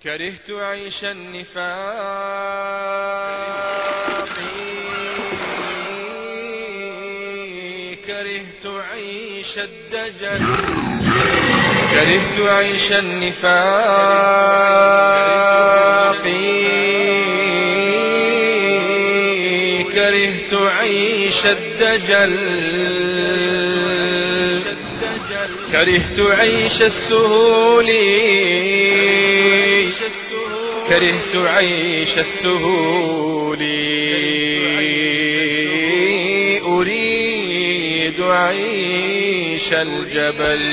كرهت عيش النفاق، كرهت عيش الدجل، كرهت عيش النفاق، كرهت عيش الدجل، كرهت عيش السهول، كرهت عيش السهول، أريد عيش الجبل.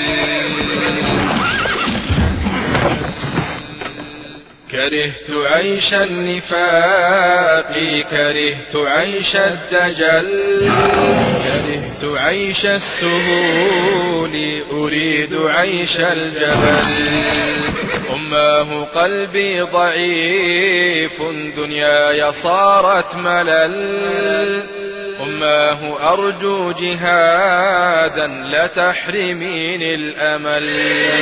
كرهت عيش النفاق، كرهت عيش الدجل، كرهت عيش السهول، أريد عيش الجبل. أماه قلبي ضعيف، دنياي صارت ملل، أماه أرجو جهادا لا تحرميني الأمل.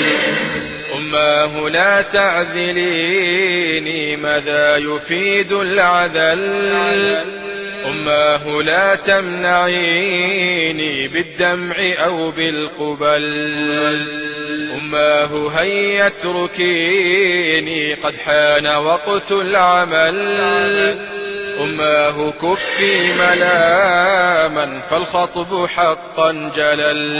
أماه لا تعذليني ماذا يفيد العذل، أماه لا تمنعيني بالدمع أو بالقبل. أماه هيا اتركيني قد حان وقت العمل، أماه كفي ملاما فالخطب حقا جلل.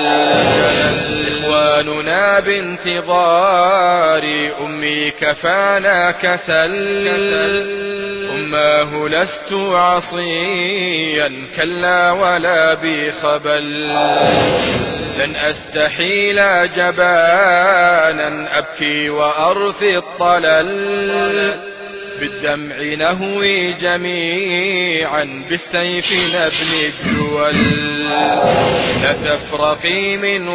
إخواننا بانتظار أمي كفانا كسل، أماه لست عصيا كلا ولا بخبل. لن أستحيل جبانا أبكي وأرثي الطلل، بالدمع نهوي جميعا بالسيف نبني الدول. لا تفرقي من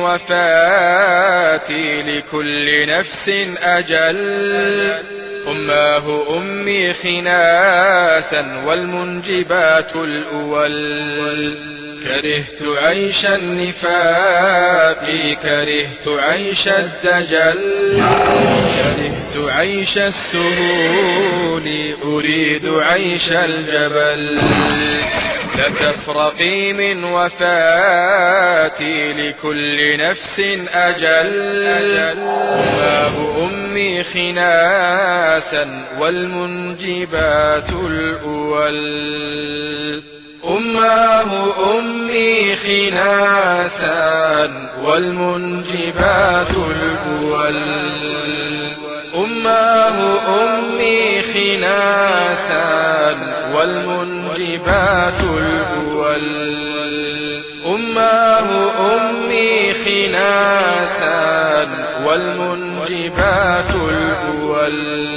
وفاتي لكل نفس أجل، أماه أمي خناسا والمنجبات الأول. كرهت عيش النفاق، كرهت عيش الدجل، كرهت عيش السهول، أريد عيش الجبل. لا تفرقي من وفاتي لكل نفس أجل، أماه أمي خناسا والمنجبات الأول. أماه أمي خناسا والمنجبات الأول. أماه أمي خناسا والمنجبات الأول. أماه أمي خناسا والمنجبات الأول.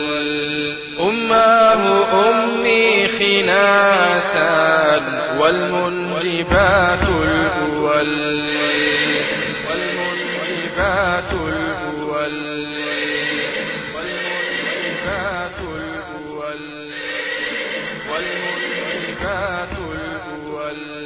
أماه أمي خناسا والمنجبات الأول. والمنجبات الأول. والمنجبات الأول. والمنجبات الأول.